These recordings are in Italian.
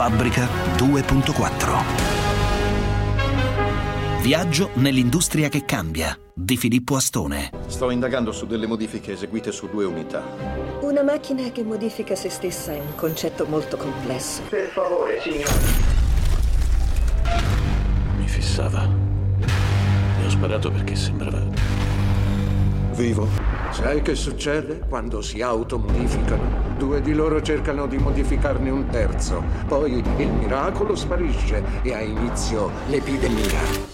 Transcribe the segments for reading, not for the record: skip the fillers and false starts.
Fabbrica 2.4. Viaggio nell'industria che cambia di Filippo Astone. Sto indagando su delle modifiche eseguite su 2 unità. Una macchina che modifica se stessa è un concetto molto complesso. Per favore, signore. Mi fissava. Mi ho sparato perché sembrava vivo. Sai che succede quando si automodificano? 2 di loro cercano di modificarne un terzo. Poi il miracolo sparisce e ha inizio l'epidemia.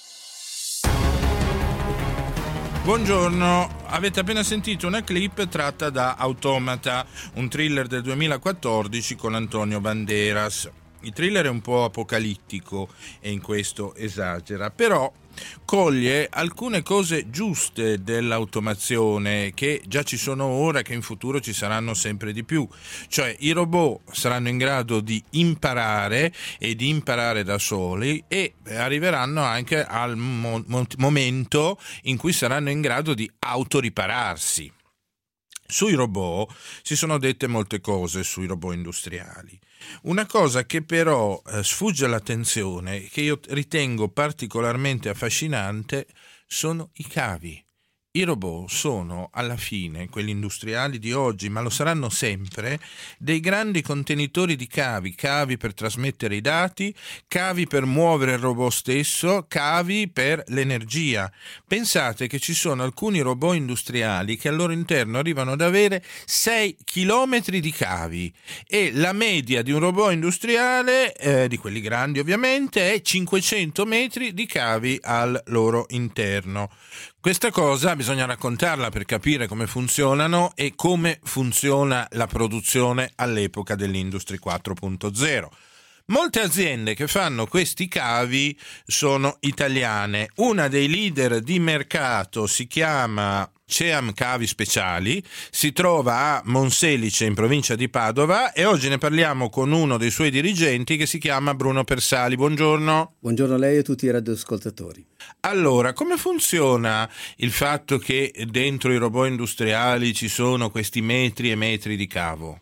Buongiorno, avete appena sentito una clip tratta da Automata, un thriller del 2014 con Antonio Banderas. Il thriller è un po' apocalittico e in questo esagera, però coglie alcune cose giuste dell'automazione che già ci sono ora, che in futuro ci saranno sempre di più. Cioè i robot saranno in grado di imparare e di imparare da soli e arriveranno anche al momento in cui saranno in grado di autoripararsi. Sui robot si sono dette molte cose, sui robot industriali. Una cosa che però sfugge all'attenzione, che io ritengo particolarmente affascinante, sono i cavi. I robot sono alla fine, quelli industriali di oggi, ma lo saranno sempre, dei grandi contenitori di cavi per trasmettere i dati, cavi per muovere il robot stesso, cavi per l'energia. Pensate che ci sono alcuni robot industriali che al loro interno arrivano ad avere 6 chilometri di cavi e la media di un robot industriale, di quelli grandi ovviamente, è 500 metri di cavi al loro interno. Questa cosa bisogna raccontarla per capire come funzionano e come funziona la produzione all'epoca dell'Industry 4.0. Molte aziende che fanno questi cavi sono italiane. Una dei leader di mercato si chiama CEAM Cavi Speciali, si trova a Monselice in provincia di Padova e oggi ne parliamo con uno dei suoi dirigenti che si chiama Bruno Persali. Buongiorno. Buongiorno a lei e a tutti i radioascoltatori. Allora, come funziona il fatto che dentro i robot industriali ci sono questi metri e metri di cavo?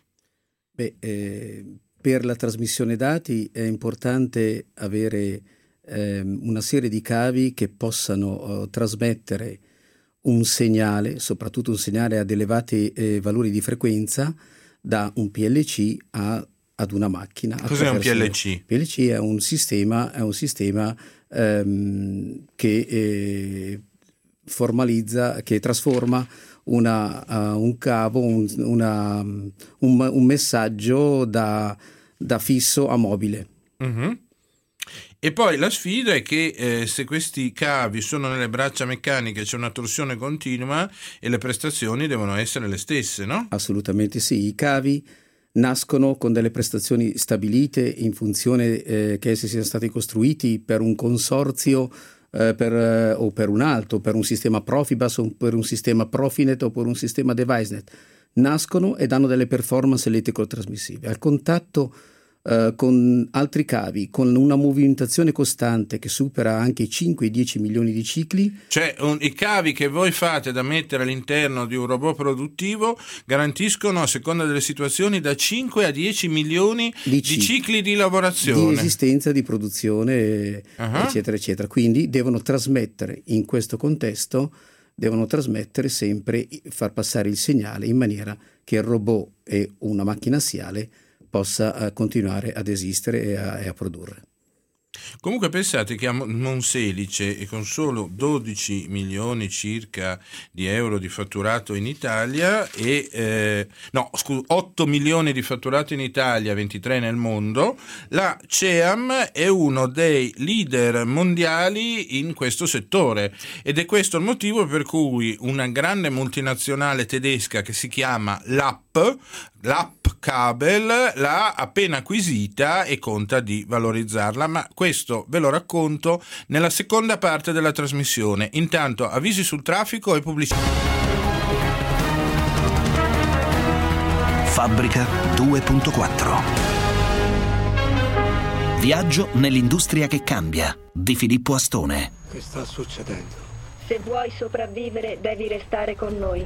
Per la trasmissione dati è importante avere una serie di cavi che possano trasmettere un segnale, soprattutto un segnale ad elevati valori di frequenza, da un PLC ad una macchina. Cos'è un PLC? PLC è un sistema che formalizza, che trasforma un cavo, un messaggio da fisso a mobile. Mm-hmm. E poi la sfida è che se questi cavi sono nelle braccia meccaniche c'è una torsione continua e le prestazioni devono essere le stesse, no? Assolutamente sì, i cavi nascono con delle prestazioni stabilite in funzione che essi siano stati costruiti per un consorzio o per un altro, per un sistema Profibus o per un sistema Profinet o per un sistema DeviceNet. Nascono e danno delle performance elettrico-trasmissive. Al contatto con altri cavi, con una movimentazione costante che supera anche i 5-10 milioni di cicli. Cioè i cavi che voi fate da mettere all'interno di un robot produttivo garantiscono, a seconda delle situazioni, da 5 a 10 milioni di cicli di lavorazione, di esistenza, di produzione, eccetera eccetera. Quindi devono trasmettere, in questo contesto sempre, far passare il segnale in maniera che il robot e una macchina assiale possa continuare ad esistere e a produrre. Comunque pensate che a Monselice, e con solo 12 milioni circa di euro di fatturato in Italia 8 milioni di fatturato in Italia, 23 nel mondo, la CEAM è uno dei leader mondiali in questo settore ed è questo il motivo per cui una grande multinazionale tedesca che si chiama Lapp Kabel l'ha appena acquisita e conta di valorizzarla, ma questo ve lo racconto nella seconda parte della trasmissione. Intanto avvisi sul traffico e pubblicità. Fabbrica 2.4. Viaggio nell'industria che cambia di Filippo Astone. Che sta succedendo? Se vuoi sopravvivere, devi restare con noi.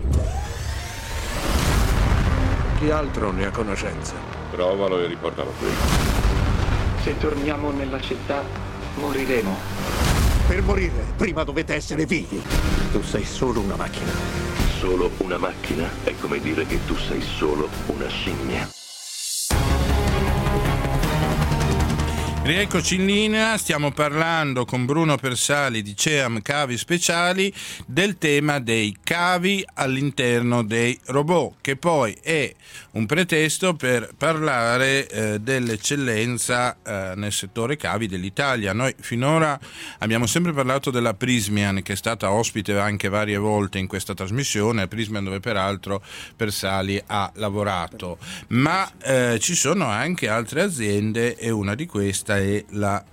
Chi altro ne ha conoscenza? Provalo e riportalo qui. Se torniamo nella città, moriremo. Per morire, prima dovete essere vivi. Tu sei solo una macchina. Solo una macchina è come dire che tu sei solo una scimmia. Rieccoci in linea, stiamo parlando con Bruno Persali di CEAM Cavi Speciali del tema dei cavi all'interno dei robot, che poi è un pretesto per parlare dell'eccellenza nel settore cavi dell'Italia. Noi finora abbiamo sempre parlato della Prysmian, che è stata ospite anche varie volte in questa trasmissione, Prysmian dove peraltro Persali ha lavorato, ma ci sono anche altre aziende e una di queste è la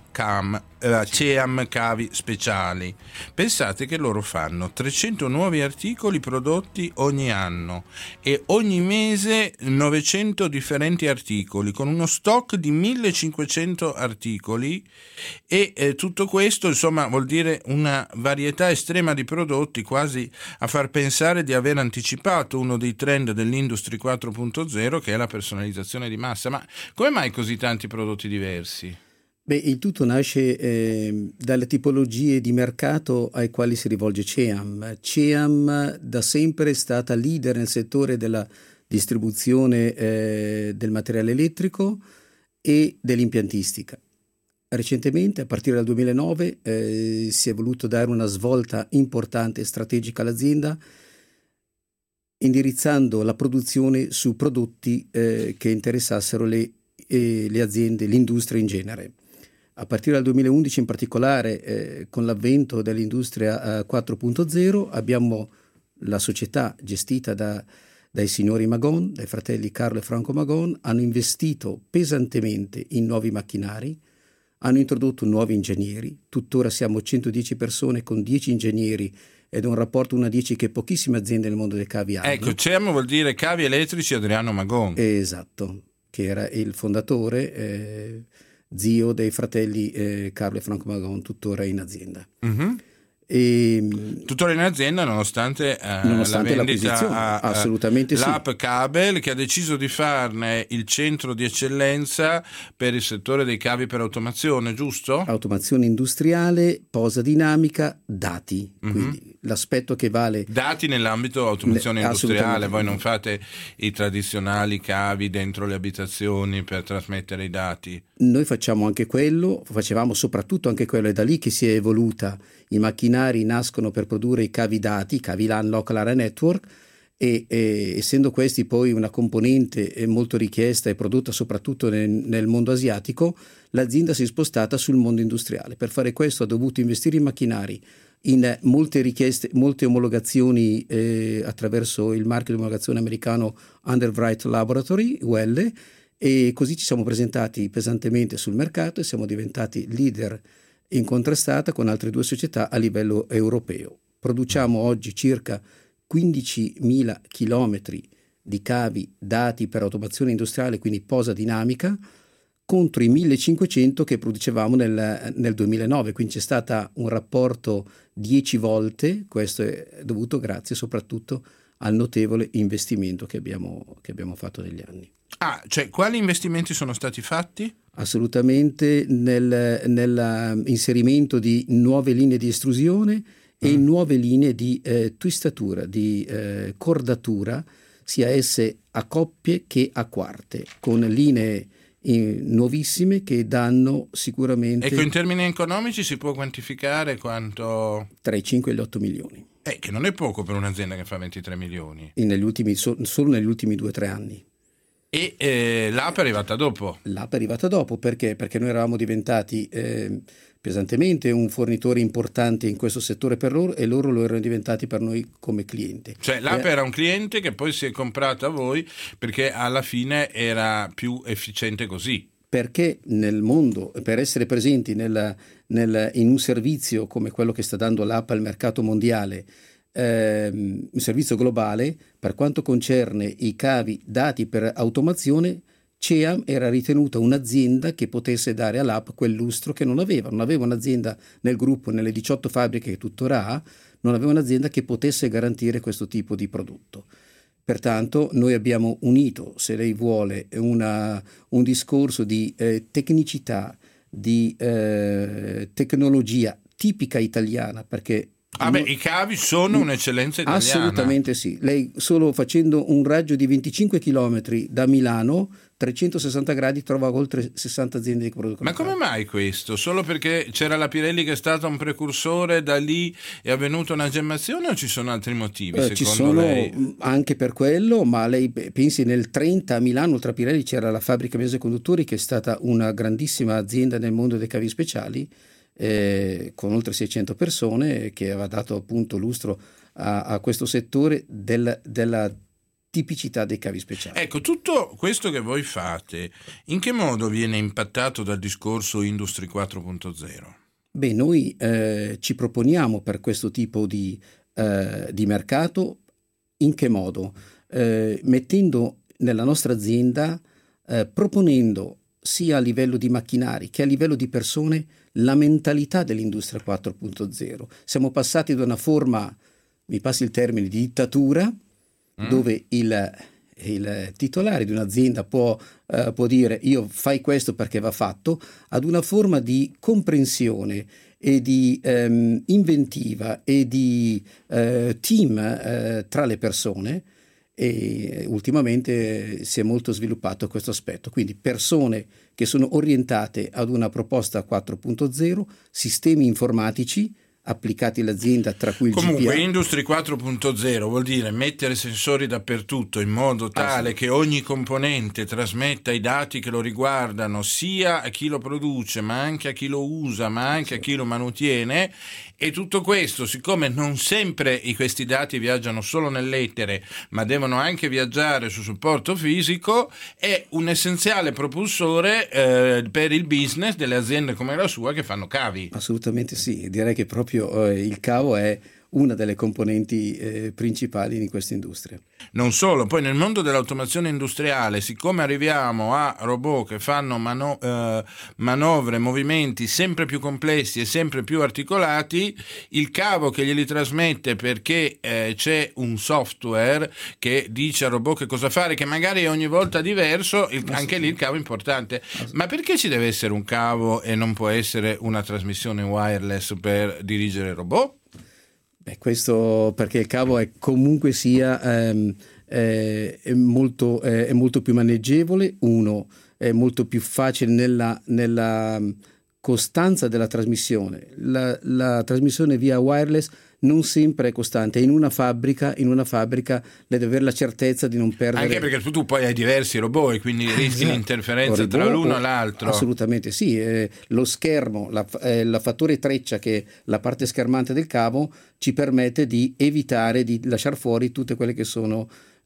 CEAM Cavi Speciali. Pensate che loro fanno 300 nuovi articoli prodotti ogni anno e ogni mese 900 differenti articoli, con uno stock di 1500 articoli e tutto questo insomma vuol dire una varietà estrema di prodotti, quasi a far pensare di aver anticipato uno dei trend dell'Industry 4.0, che è la personalizzazione di massa. Ma come mai così tanti prodotti diversi? Beh, il tutto nasce dalle tipologie di mercato ai quali si rivolge CEAM. CEAM da sempre è stata leader nel settore della distribuzione del materiale elettrico e dell'impiantistica. Recentemente, a partire dal 2009, si è voluto dare una svolta importante e strategica all'azienda, indirizzando la produzione su prodotti che interessassero le aziende, l'industria in genere. A partire dal 2011 in particolare, con l'avvento dell'industria 4.0, abbiamo la società gestita dai signori Magon, dai fratelli Carlo e Franco Magon, hanno investito pesantemente in nuovi macchinari, hanno introdotto nuovi ingegneri, tuttora siamo 110 persone con 10 ingegneri ed è un rapporto 1 a 10 che pochissime aziende nel mondo dei cavi hanno. Ecco, CEAM vuol dire Cavi Elettrici Adriano Magon. Esatto, che era il fondatore, zio dei fratelli Carlo e Franco Magon, tuttora in azienda. Mm-hmm. Tuttora in azienda nonostante la vendita assolutamente l'App Cabel, che ha deciso di farne il centro di eccellenza per il settore dei cavi per automazione, giusto? Automazione industriale, posa dinamica, dati, quindi l'aspetto che vale dati nell'ambito automazione industriale. Voi non fate i tradizionali cavi dentro le abitazioni per trasmettere i dati? Noi facciamo anche quello, facevamo soprattutto anche quello, è da lì che si è evoluta. I macchinari nascono per produrre i cavi dati, i cavi LAN Local Area Network, e essendo questi poi una componente molto richiesta e prodotta soprattutto nel mondo asiatico, l'azienda si è spostata sul mondo industriale. Per fare questo ha dovuto investire in macchinari, in molte richieste, molte omologazioni attraverso il marchio di omologazione americano Underwrite Laboratory, UL, e così ci siamo presentati pesantemente sul mercato e siamo diventati leader incontrastata con altre 2 società a livello europeo. Produciamo oggi circa 15.000 chilometri di cavi dati per automazione industriale, quindi posa dinamica, contro i 1.500 che producevamo nel 2009, quindi c'è stato un rapporto 10 volte, questo è dovuto grazie soprattutto al notevole investimento che abbiamo fatto negli anni. Cioè quali investimenti sono stati fatti? Assolutamente nell'inserimento di nuove linee di estrusione e nuove linee di twistatura, di cordatura, sia esse a coppie che a quarte, con linee nuovissime che danno sicuramente... Ecco, in termini economici si può quantificare quanto? Tra i 5 e gli 8 milioni. Che non è poco per un'azienda che fa 23 milioni. Solo negli ultimi 2 o 3 anni. E l'app è arrivata dopo? L'app è arrivata dopo perché noi eravamo diventati pesantemente un fornitore importante in questo settore per loro e loro lo erano diventati per noi come cliente. Cioè l'app era un cliente che poi si è comprato a voi perché alla fine era più efficiente così. Perché nel mondo, per essere presenti in un servizio come quello che sta dando l'app al mercato mondiale, un servizio globale, per quanto concerne i cavi dati per automazione, CEAM era ritenuta un'azienda che potesse dare all'app quel lustro che non aveva un'azienda nel gruppo, nelle 18 fabbriche che tuttora ha, non aveva un'azienda che potesse garantire questo tipo di prodotto. Pertanto noi abbiamo unito, se lei vuole, un discorso di tecnicità tecnologia tipica italiana, perché i cavi sono un'eccellenza italiana. Assolutamente sì. Lei solo facendo un raggio di 25 km da Milano, 360 gradi, trova oltre 60 aziende che producono. Ma come mai questo? Solo perché c'era la Pirelli che è stata un precursore, da lì è avvenuta una gemmazione, o ci sono altri motivi ci secondo sono lei? Anche per quello, ma lei pensi nel 30 a Milano, oltre a Pirelli, c'era la fabbrica Mese Conduttori, che è stata una grandissima azienda nel mondo dei cavi speciali, con oltre 600 persone, che aveva dato appunto lustro a questo settore della tipicità dei cavi speciali. Ecco, tutto questo che voi fate, in che modo viene impattato dal discorso Industry 4.0? Beh, noi ci proponiamo per questo tipo di mercato. In che modo? Mettendo nella nostra azienda, proponendo sia a livello di macchinari che a livello di persone la mentalità dell'industria 4.0. Siamo passati da una forma, mi passi il termine, di dittatura, dove il titolare di un'azienda può dire io fai questo perché va fatto, ad una forma di comprensione e di inventiva e di team tra le persone, e ultimamente si è molto sviluppato questo aspetto, quindi persone che sono orientate ad una proposta 4.0, sistemi informatici applicati all'azienda, tra cui il Comunque GPA. Industry 4.0 vuol dire mettere sensori dappertutto in modo tale che ogni componente trasmetta i dati che lo riguardano sia a chi lo produce, ma anche a chi lo usa, ma anche a chi lo manutiene. E tutto questo, siccome non sempre questi dati viaggiano solo nell'etere, ma devono anche viaggiare su supporto fisico, è un essenziale propulsore per il business delle aziende come la sua che fanno cavi. Assolutamente sì, direi che proprio il cavo è una delle componenti principali di questa industria. Non solo, poi nel mondo dell'automazione industriale, siccome arriviamo a robot che fanno manovre, movimenti sempre più complessi e sempre più articolati, il cavo che glieli trasmette, perché c'è un software che dice al robot che cosa fare, che magari è ogni volta diverso, anche lì il cavo è importante. Ma perché ci deve essere un cavo e non può essere una trasmissione wireless per dirigere il robot? Questo perché il cavo è comunque sia è molto più maneggevole, è molto più facile nella costanza della trasmissione. La trasmissione via wireless non sempre è costante. In una fabbrica lei deve avere la certezza di non perdere. Anche perché tu poi hai diversi robot e quindi rischi l'interferenza tra l'uno e l'altro. Assolutamente sì. Lo schermo, la fattore treccia, che è la parte schermante del cavo, ci permette di evitare di lasciare fuori tutte quelle che sono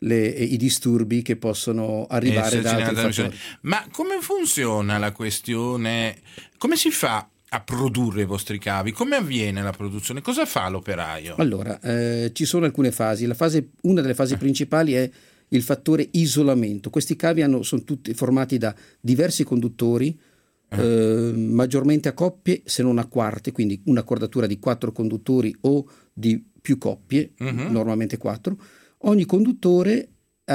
i disturbi che possono arrivare da altri fattori. Ma come funziona la questione? Come si fa a produrre i vostri cavi? Come avviene la produzione? Cosa fa l'operaio? Allora, ci sono alcune fasi. Una delle fasi principali è il fattore isolamento. Questi cavi sono tutti formati da diversi conduttori, maggiormente a coppie se non a quarte, quindi una cordatura di 4 conduttori o di più coppie, normalmente 4. Ogni conduttore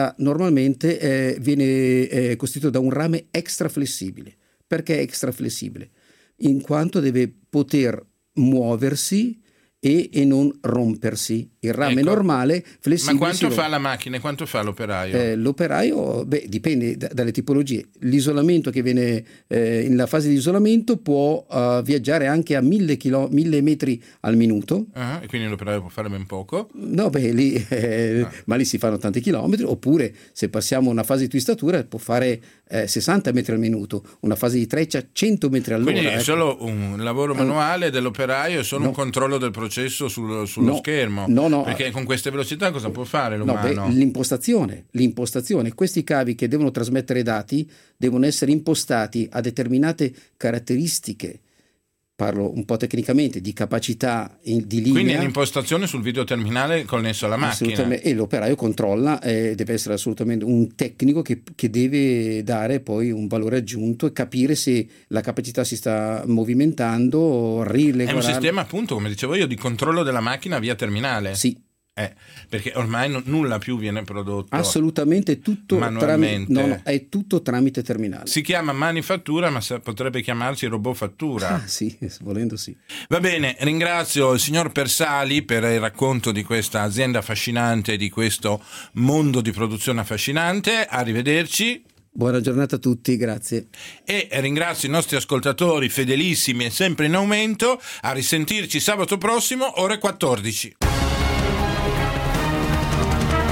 normalmente viene costituito da un rame extra flessibile. Perché extra flessibile? In quanto deve poter muoversi e non rompersi. Il rame normale, flessibile. Ma quanto fa la macchina e quanto fa l'operaio? L'operaio, dipende dalle tipologie. L'isolamento che viene nella fase di isolamento può viaggiare anche a 1000 metri al minuto. E quindi l'operaio può fare ben poco? No, lì, ma lì si fanno tanti chilometri. Oppure, se passiamo una fase di twistatura, può fare 60 metri al minuto, una fase di treccia 100 metri all'ora. Quindi è solo un lavoro manuale dell'operaio, è solo un controllo del processo sullo schermo. No, perché con queste velocità cosa può fare l'umano? L'impostazione. Questi cavi che devono trasmettere dati devono essere impostati a determinate caratteristiche. Parlo un po' tecnicamente di capacità di linea. Quindi l'impostazione sul videoterminale connesso alla macchina. E l'operaio controlla, deve essere assolutamente un tecnico che deve dare poi un valore aggiunto e capire se la capacità si sta movimentando, riregolare. È un sistema, appunto, come dicevo io, di controllo della macchina via terminale. Sì. Perché ormai nulla più viene prodotto assolutamente, tutto manualmente. È tutto tramite terminale. Si chiama manifattura, ma potrebbe chiamarsi robot fattura. Sì, volendo sì. Va bene, ringrazio il signor Persali per il racconto di questa azienda affascinante, di questo mondo di produzione affascinante. Arrivederci. Buona giornata a tutti, grazie. E ringrazio i nostri ascoltatori fedelissimi e sempre in aumento. A risentirci sabato prossimo, ore 14.